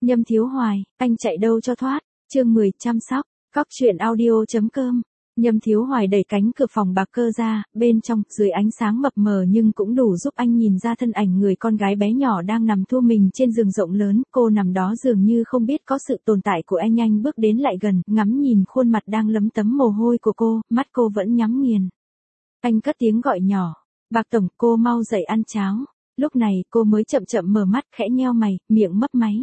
Nhâm Thiếu Hoài, anh chạy đâu cho thoát, chương 10 chăm sóc, góc chuyện audio.com. Nhâm Thiếu Hoài đẩy cánh cửa phòng bạc cơ ra, bên trong, dưới ánh sáng mập mờ nhưng cũng đủ giúp anh nhìn ra thân ảnh người con gái bé nhỏ đang nằm thua mình trên giường rộng lớn, cô nằm đó dường như không biết có sự tồn tại của anh. Anh bước đến lại gần, ngắm nhìn khuôn mặt đang lấm tấm mồ hôi của cô, mắt cô vẫn nhắm nghiền. Anh cất tiếng gọi nhỏ, Bạc Tổng, cô mau dậy ăn cháo. Lúc này cô mới chậm chậm mở mắt, khẽ nheo mày, miệng mấp máy.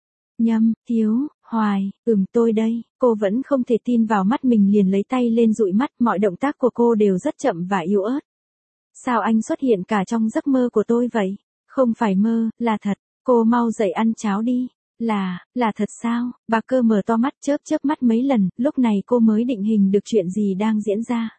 Nhâm Thiếu Hoài, tôi đây. Cô vẫn không thể tin vào mắt mình, liền lấy tay lên dụi mắt, mọi động tác của cô đều rất chậm và yếu ớt. Sao anh xuất hiện cả trong giấc mơ của tôi vậy? Không phải mơ, là thật. Cô mau dậy ăn cháo đi. Là thật sao? Bạc Cơ mở to mắt, chớp mắt mấy lần, lúc này cô mới định hình được chuyện gì đang diễn ra.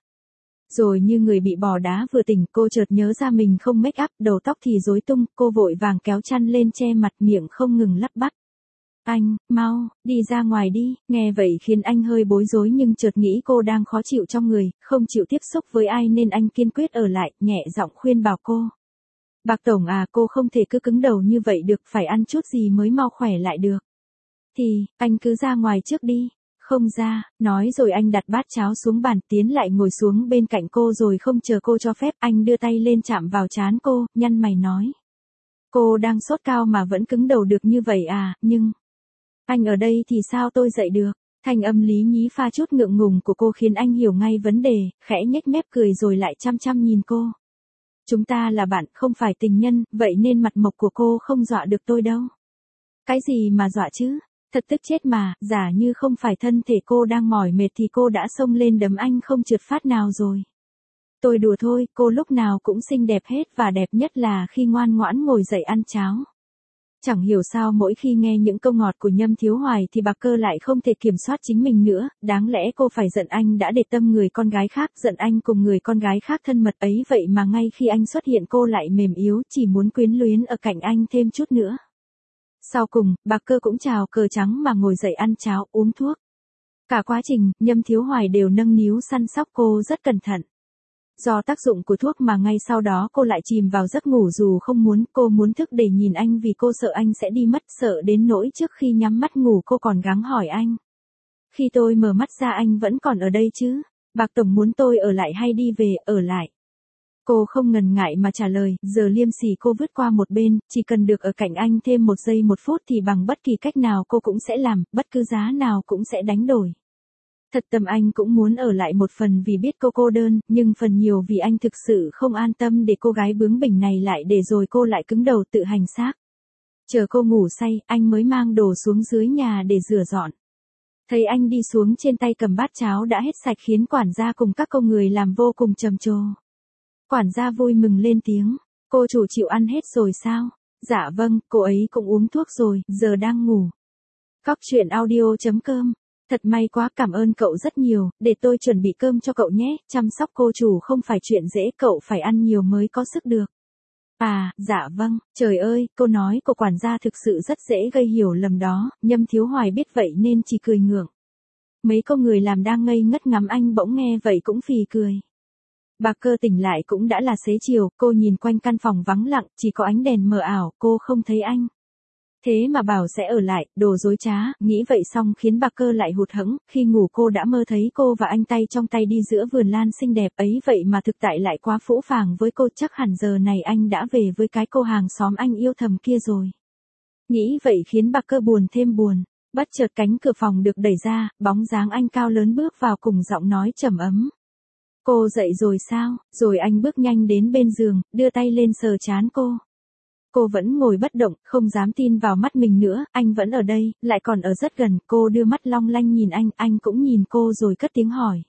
Rồi như người bị bỏ đá vừa tỉnh, cô chợt nhớ ra mình không make up, đầu tóc thì rối tung, cô vội vàng kéo chăn lên che mặt, miệng không ngừng lắp bắp. Anh, mau, đi ra ngoài đi. Nghe vậy khiến anh hơi bối rối nhưng chợt nghĩ cô đang khó chịu trong người, không chịu tiếp xúc với ai nên anh kiên quyết ở lại, nhẹ giọng khuyên bảo cô. Bạc Tổng à, cô không thể cứ cứng đầu như vậy được, phải ăn chút gì mới mau khỏe lại được. Thì, anh cứ ra ngoài trước đi. Không ra, nói rồi anh đặt bát cháo xuống bàn, tiến lại ngồi xuống bên cạnh cô, rồi không chờ cô cho phép, anh đưa tay lên chạm vào trán cô, nhăn mày nói. Cô đang sốt cao mà vẫn cứng đầu được như vậy à, nhưng... Anh ở đây thì sao tôi dậy được? Thanh âm lý nhí pha chút ngượng ngùng của cô khiến anh hiểu ngay vấn đề, khẽ nhếch mép cười rồi lại chăm nhìn cô. Chúng ta là bạn, không phải tình nhân, vậy nên mặt mộc của cô không dọa được tôi đâu. Cái gì mà dọa chứ? Thật tức chết mà, giả như không phải thân thể cô đang mỏi mệt thì cô đã xông lên đấm anh không trượt phát nào rồi. Tôi đùa thôi, cô lúc nào cũng xinh đẹp hết và đẹp nhất là khi ngoan ngoãn ngồi dậy ăn cháo. Chẳng hiểu sao mỗi khi nghe những câu ngọt của Nhâm Thiếu Hoài thì Bạc Cơ lại không thể kiểm soát chính mình nữa, đáng lẽ cô phải giận anh đã để tâm người con gái khác, giận anh cùng người con gái khác thân mật ấy, vậy mà ngay khi anh xuất hiện cô lại mềm yếu, chỉ muốn quyến luyến ở cạnh anh thêm chút nữa. Sau cùng, Bạc Cơ cũng chào cờ trắng mà ngồi dậy ăn cháo, uống thuốc. Cả quá trình, Nhâm Thiếu Hoài đều nâng niu săn sóc cô rất cẩn thận. Do tác dụng của thuốc mà ngay sau đó cô lại chìm vào giấc ngủ dù không muốn, cô muốn thức để nhìn anh vì cô sợ anh sẽ đi mất, sợ đến nỗi trước khi nhắm mắt ngủ cô còn gắng hỏi anh. Khi tôi mở mắt ra anh vẫn còn ở đây chứ? Bạc Tổng muốn tôi ở lại hay đi về? Ở lại. Cô không ngần ngại mà trả lời, giờ liêm sỉ cô vứt qua một bên, chỉ cần được ở cạnh anh thêm 1 giây 1 phút thì bằng bất kỳ cách nào cô cũng sẽ làm, bất cứ giá nào cũng sẽ đánh đổi. Thật tâm anh cũng muốn ở lại một phần vì biết cô cô đơn, nhưng phần nhiều vì anh thực sự không an tâm để cô gái bướng bỉnh này lại để rồi cô lại cứng đầu tự hành xác. Chờ cô ngủ say, anh mới mang đồ xuống dưới nhà để rửa dọn. Thấy anh đi xuống trên tay cầm bát cháo đã hết sạch khiến quản gia cùng các công người làm vô cùng trầm trồ. Quản gia vui mừng lên tiếng, cô chủ chịu ăn hết rồi sao? Dạ vâng, cô ấy cũng uống thuốc rồi, giờ đang ngủ. Góc chuyện audio.com. Thật may quá, cảm ơn cậu rất nhiều, để tôi chuẩn bị cơm cho cậu nhé, chăm sóc cô chủ không phải chuyện dễ, cậu phải ăn nhiều mới có sức được. À, dạ vâng, trời ơi, câu nói của quản gia thực sự rất dễ gây hiểu lầm đó, Nhâm Thiếu Hoài biết vậy nên chỉ cười ngượng. Mấy cô người làm đang ngây ngất ngắm anh bỗng nghe vậy cũng phì cười. Bạc Cơ tỉnh lại cũng đã là xế chiều, cô nhìn quanh căn phòng vắng lặng, chỉ có ánh đèn mờ ảo, cô không thấy anh. Thế mà bảo sẽ ở lại, đồ dối trá, nghĩ vậy xong khiến Bạc Cơ lại hụt hẫng, khi ngủ cô đã mơ thấy cô và anh tay trong tay đi giữa vườn lan xinh đẹp ấy, vậy mà thực tại lại quá phũ phàng với cô, chắc hẳn giờ này anh đã về với cái cô hàng xóm anh yêu thầm kia rồi. Nghĩ vậy khiến Bạc Cơ buồn thêm buồn, bất chợt cánh cửa phòng được đẩy ra, bóng dáng anh cao lớn bước vào cùng giọng nói trầm ấm. Cô dậy rồi sao? Rồi anh bước nhanh đến bên giường, đưa tay lên sờ trán cô. Cô vẫn ngồi bất động, không dám tin vào mắt mình nữa, anh vẫn ở đây, lại còn ở rất gần, cô đưa mắt long lanh nhìn anh cũng nhìn cô rồi cất tiếng hỏi.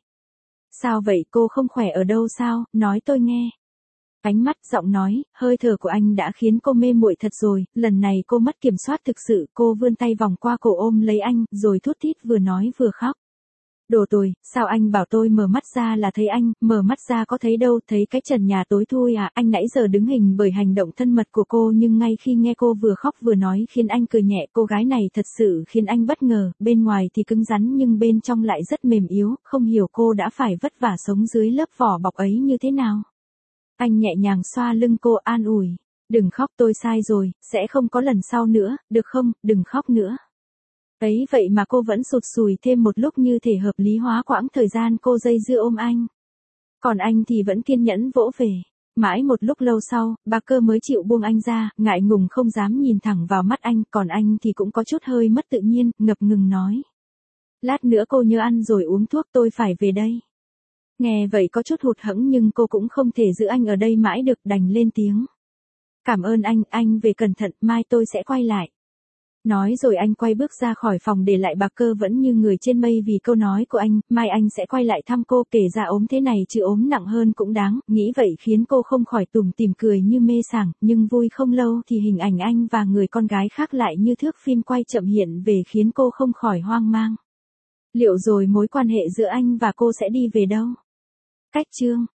Sao vậy, cô không khỏe ở đâu sao, nói tôi nghe. Ánh mắt, giọng nói, hơi thở của anh đã khiến cô mê muội thật rồi, lần này cô mất kiểm soát thực sự, cô vươn tay vòng qua cổ ôm lấy anh, rồi thút thít vừa nói vừa khóc. Đồ tồi, sao anh bảo tôi mở mắt ra là thấy anh, mở mắt ra có thấy đâu, thấy cái trần nhà tối thui à, anh nãy giờ đứng hình bởi hành động thân mật của cô nhưng ngay khi nghe cô vừa khóc vừa nói khiến anh cười nhẹ, cô gái này thật sự khiến anh bất ngờ, bên ngoài thì cứng rắn nhưng bên trong lại rất mềm yếu, không hiểu cô đã phải vất vả sống dưới lớp vỏ bọc ấy như thế nào. Anh nhẹ nhàng xoa lưng cô an ủi, Đừng khóc, tôi sai rồi, sẽ không có lần sau nữa, được không, đừng khóc nữa. Ấy vậy mà cô vẫn sụt sùi thêm một lúc như thể hợp lý hóa quãng thời gian cô dây dưa ôm anh. Còn anh thì vẫn kiên nhẫn vỗ về. Mãi một lúc lâu sau, Parker mới chịu buông anh ra, ngại ngùng không dám nhìn thẳng vào mắt anh, còn anh thì cũng có chút hơi mất tự nhiên, ngập ngừng nói. Lát nữa cô nhớ ăn rồi uống thuốc, tôi phải về đây. Nghe vậy có chút hụt hẫng nhưng cô cũng không thể giữ anh ở đây mãi được, đành lên tiếng. Cảm ơn anh về cẩn thận, mai tôi sẽ quay lại. Nói rồi anh quay bước ra khỏi phòng để lại Parker vẫn như người trên mây vì câu nói của anh, mai anh sẽ quay lại thăm cô, kể ra ốm thế này chứ ốm nặng hơn cũng đáng, nghĩ vậy khiến cô không khỏi tủm tỉm cười như mê sảng, nhưng vui không lâu thì hình ảnh anh và người con gái khác lại như thước phim quay chậm hiện về khiến cô không khỏi hoang mang. Liệu rồi mối quan hệ giữa anh và cô sẽ đi về đâu? Cách chương